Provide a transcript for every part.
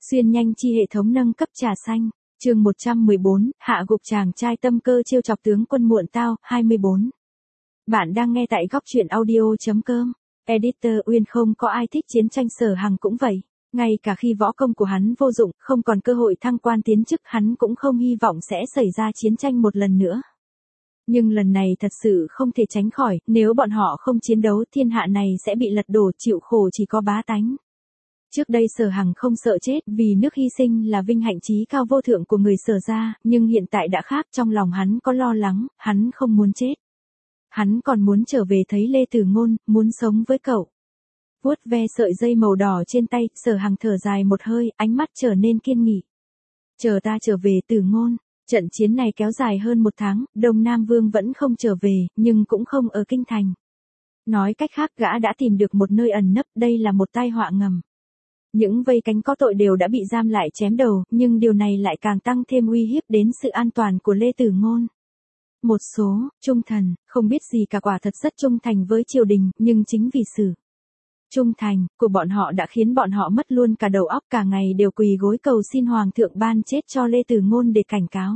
Xuyên nhanh chi hệ thống nâng cấp trà xanh. Chương 114, hạ gục chàng trai tâm cơ trêu chọc tướng quân muộn tao, 24. Bạn đang nghe tại góc truyện audio.com. Editor Uyên không có ai thích chiến tranh, Sở Hằng cũng vậy. Ngay cả khi võ công của hắn vô dụng, không còn cơ hội thăng quan tiến chức, hắn cũng không hy vọng sẽ xảy ra chiến tranh một lần nữa. Nhưng lần này thật sự không thể tránh khỏi, nếu bọn họ không chiến đấu, thiên hạ này sẽ bị lật đổ, chịu khổ chỉ có bá tánh. Trước đây Sở Hằng không sợ chết, vì nước hy sinh là vinh hạnh chí cao vô thượng của người Sở gia, nhưng hiện tại đã khác, trong lòng hắn có lo lắng, hắn không muốn chết. Hắn còn muốn trở về thấy Lê Tử Ngôn, muốn sống với cậu. Vuốt ve sợi dây màu đỏ trên tay, Sở Hằng thở dài một hơi, ánh mắt trở nên kiên nghị. Chờ ta trở về Tử Ngôn. Trận chiến này kéo dài hơn 1 tháng, Đông Nam Vương vẫn không trở về, nhưng cũng không ở kinh thành. Nói cách khác, gã đã tìm được một nơi ẩn nấp, đây là một tai họa ngầm. Những vây cánh có tội đều đã bị giam lại chém đầu, nhưng điều này lại càng tăng thêm uy hiếp đến sự an toàn của Lê Tử Ngôn. Một số, trung thần, không biết gì cả, quả thật rất trung thành với triều đình, nhưng chính vì sự trung thành của bọn họ đã khiến bọn họ mất luôn cả đầu óc, cả ngày đều quỳ gối cầu xin Hoàng thượng ban chết cho Lê Tử Ngôn để cảnh cáo.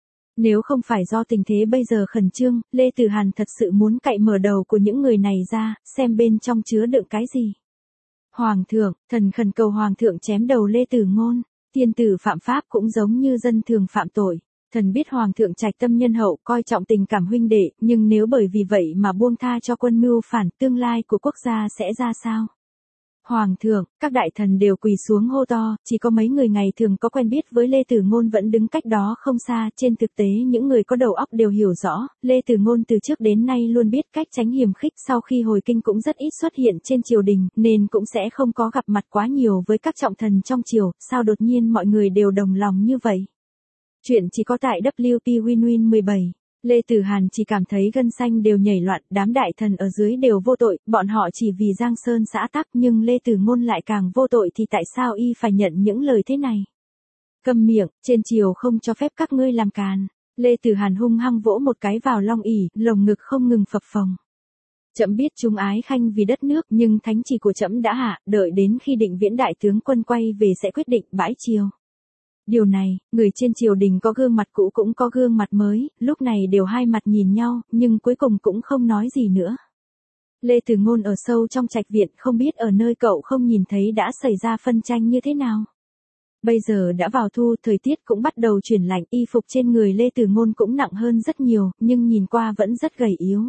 Nếu không phải do tình thế bây giờ khẩn trương, Lê Tử Hàn thật sự muốn cạy mở đầu của những người này ra, xem bên trong chứa đựng cái gì. Hoàng thượng, thần khẩn cầu Hoàng thượng chém đầu Lê Tử Ngôn. Tiên tử phạm pháp cũng giống như dân thường phạm tội. Thần biết Hoàng thượng trạch tâm nhân hậu, coi trọng tình cảm huynh đệ, nhưng nếu bởi vì vậy mà buông tha cho quân mưu phản, tương lai của quốc gia sẽ ra sao? Hoàng thượng, các đại thần đều quỳ xuống hô to, chỉ có mấy người ngày thường có quen biết với Lê Tử Ngôn vẫn đứng cách đó không xa, trên thực tế những người có đầu óc đều hiểu rõ, Lê Tử Ngôn từ trước đến nay luôn biết cách tránh hiềm khích, sau khi hồi kinh cũng rất ít xuất hiện trên triều đình, nên cũng sẽ không có gặp mặt quá nhiều với các trọng thần trong triều, sao đột nhiên mọi người đều đồng lòng như vậy? Chuyện chỉ có tại WP Win 17. Lê Tử Hàn chỉ cảm thấy gân xanh đều nhảy loạn, đám đại thần ở dưới đều vô tội, bọn họ chỉ vì Giang Sơn xã tắc, nhưng Lê Tử Ngôn lại càng vô tội, thì tại sao y phải nhận những lời thế này? Câm miệng, trên triều không cho phép các ngươi làm càn. Lê Tử Hàn hung hăng vỗ một cái vào long ỷ, lồng ngực không ngừng phập phồng. Trẫm biết chúng ái khanh vì đất nước, nhưng thánh chỉ của trẫm đã hạ, đợi đến khi Định Viễn đại tướng quân quay về sẽ quyết định bãi triều. Điều này, người trên triều đình có gương mặt cũ cũng có gương mặt mới, lúc này đều hai mặt nhìn nhau, nhưng cuối cùng cũng không nói gì nữa. Lê Tử Ngôn ở sâu trong trạch viện, không biết ở nơi cậu không nhìn thấy đã xảy ra phân tranh như thế nào. Bây giờ đã vào thu, thời tiết cũng bắt đầu chuyển lạnh, y phục trên người Lê Tử Ngôn cũng nặng hơn rất nhiều, nhưng nhìn qua vẫn rất gầy yếu.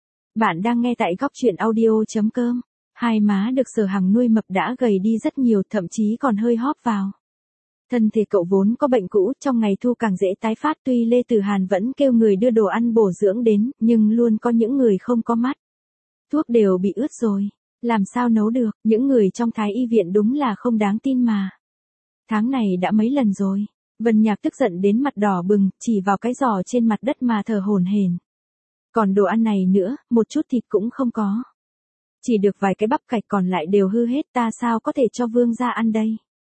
Bạn đang nghe tại góc truyện audio.com. Hai má được Sở Hằng nuôi mập đã gầy đi rất nhiều, thậm chí còn hơi hóp vào. Thân thể cậu vốn có bệnh cũ, trong ngày thu càng dễ tái phát, tuy Lê Tử Hàn vẫn kêu người đưa đồ ăn bổ dưỡng đến, nhưng luôn có những người không có mắt. Thuốc đều bị ướt rồi, làm sao nấu được, những người trong Thái y viện đúng là không đáng tin mà. Tháng này đã mấy lần rồi. Vân Nhạc tức giận đến mặt đỏ bừng, chỉ vào cái giò trên mặt đất mà thở hổn hển. Còn đồ ăn này nữa, một chút thịt cũng không có. Chỉ được vài cái bắp cải, còn lại đều hư hết, ta sao có thể cho vương gia ăn đây?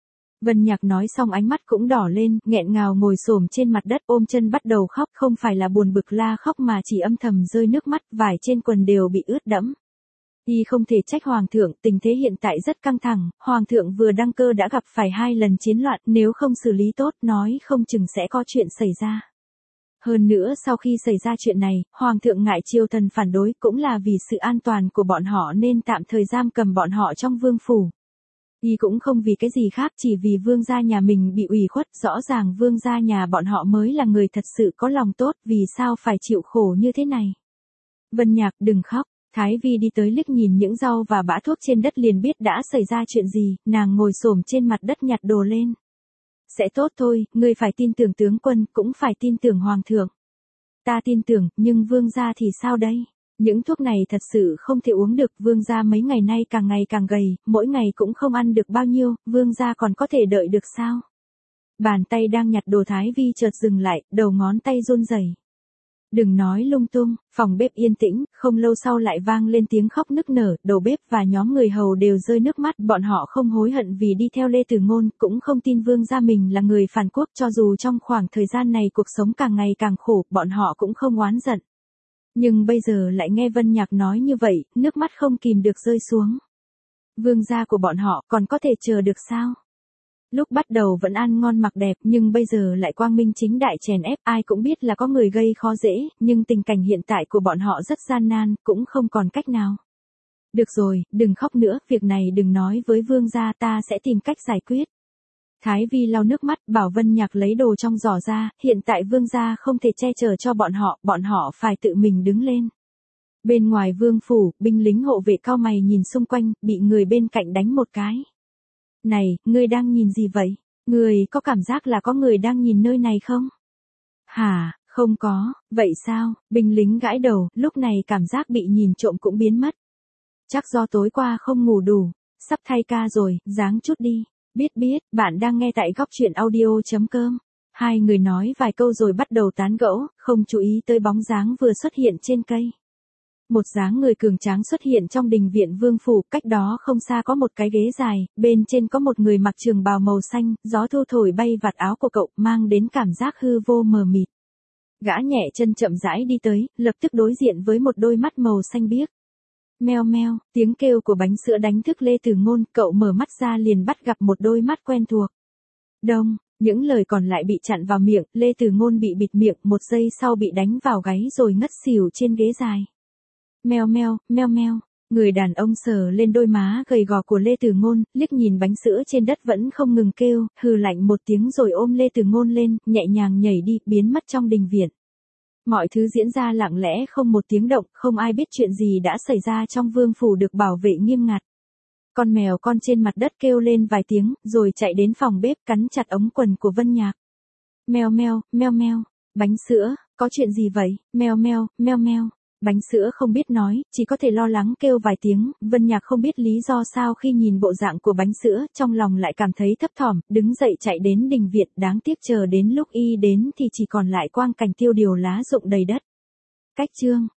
Vân Nhạc nói xong ánh mắt cũng đỏ lên, nghẹn ngào ngồi xổm trên mặt đất ôm chân bắt đầu khóc, không phải là buồn bực la khóc mà chỉ âm thầm rơi nước mắt, vải trên quần đều bị ướt đẫm. Y không thể trách Hoàng thượng, tình thế hiện tại rất căng thẳng, Hoàng thượng vừa đăng cơ đã gặp phải 2 lần chiến loạn, nếu không xử lý tốt nói không chừng sẽ có chuyện xảy ra. Hơn nữa sau khi xảy ra chuyện này, Hoàng thượng ngại triều thần phản đối, cũng là vì sự an toàn của bọn họ nên tạm thời giam cầm bọn họ trong vương phủ. Y cũng không vì cái gì khác, chỉ vì vương gia nhà mình bị ủy khuất, rõ ràng vương gia nhà bọn họ mới là người thật sự có lòng tốt, vì sao phải chịu khổ như thế này. Vân Nhạc đừng khóc, Thái Vi đi tới liếc nhìn những rau và bã thuốc trên đất liền biết đã xảy ra chuyện gì, nàng ngồi xổm trên mặt đất nhặt đồ lên. Sẽ tốt thôi, ngươi phải tin tưởng tướng quân, cũng phải tin tưởng Hoàng thượng. Ta tin tưởng, nhưng vương gia thì sao đây? Những thuốc này thật sự không thể uống được, vương gia mấy ngày nay càng gầy, mỗi ngày cũng không ăn được bao nhiêu, vương gia còn có thể đợi được sao? Bàn tay đang nhặt đồ Thái Vi chợt dừng lại, đầu ngón tay run rẩy. Đừng nói lung tung, phòng bếp yên tĩnh, không lâu sau lại vang lên tiếng khóc nức nở, đầu bếp và nhóm người hầu đều rơi nước mắt, bọn họ không hối hận vì đi theo Lê Tử Ngôn, cũng không tin vương gia mình là người phản quốc, cho dù trong khoảng thời gian này cuộc sống càng ngày càng khổ, bọn họ cũng không oán giận. Nhưng bây giờ lại nghe Vân Nhạc nói như vậy, nước mắt không kìm được rơi xuống. Vương gia của bọn họ còn có thể chờ được sao? Lúc bắt đầu vẫn ăn ngon mặc đẹp nhưng bây giờ lại quang minh chính đại chèn ép, ai cũng biết là có người gây khó dễ, nhưng tình cảnh hiện tại của bọn họ rất gian nan, cũng không còn cách nào. Được rồi, đừng khóc nữa, việc này đừng nói với Vương gia, ta sẽ tìm cách giải quyết. Thái Vi lau nước mắt, bảo Vân Nhạc lấy đồ trong giỏ ra, hiện tại Vương gia không thể che chở cho bọn họ phải tự mình đứng lên. Bên ngoài vương phủ, binh lính hộ vệ cau mày nhìn xung quanh, bị người bên cạnh đánh một cái. Này, ngươi đang nhìn gì vậy? Ngươi có cảm giác là có người đang nhìn nơi này không? Hả, không có, vậy sao? Binh lính gãi đầu, lúc này cảm giác bị nhìn trộm cũng biến mất. Chắc do tối qua không ngủ đủ, sắp thay ca rồi, ráng chút đi. Biết, bạn đang nghe tại góc truyện audio.com. Hai người nói vài câu rồi bắt đầu tán gẫu, không chú ý tới bóng dáng vừa xuất hiện trên cây. Một dáng người cường tráng xuất hiện trong đình viện vương phủ, cách đó không xa có một cái ghế dài, bên trên có một người mặc trường bào màu xanh, gió thu thổi bay vạt áo của cậu, mang đến cảm giác hư vô mờ mịt. Gã nhẹ chân chậm rãi đi tới, lập tức đối diện với một đôi mắt màu xanh biếc. Meo meo, tiếng kêu của bánh sữa đánh thức Lê Tử Ngôn, cậu mở mắt ra liền bắt gặp một đôi mắt quen thuộc. Đông, những lời còn lại bị chặn vào miệng, Lê Tử Ngôn bị bịt miệng, một giây sau bị đánh vào gáy rồi ngất xỉu trên ghế dài. Meo meo, người đàn ông sờ lên đôi má gầy gò của Lê Tử Ngôn, liếc nhìn bánh sữa trên đất vẫn không ngừng kêu, hừ lạnh một tiếng rồi ôm Lê Tử Ngôn lên, nhẹ nhàng nhảy đi, biến mất trong đình viện. Mọi thứ diễn ra lặng lẽ không một tiếng động, không ai biết chuyện gì đã xảy ra trong vương phủ được bảo vệ nghiêm ngặt. Con mèo con trên mặt đất kêu lên vài tiếng, rồi chạy đến phòng bếp cắn chặt ống quần của Vân Nhạc. Meo meo, bánh sữa, có chuyện gì vậy? Meo meo. Bánh sữa không biết nói, chỉ có thể lo lắng kêu vài tiếng, Vân Nhạc không biết lý do sao khi nhìn bộ dạng của bánh sữa, trong lòng lại cảm thấy thấp thỏm, đứng dậy chạy đến đình viện, đáng tiếc chờ đến lúc y đến thì chỉ còn lại quang cảnh tiêu điều lá rụng đầy đất. Cách chương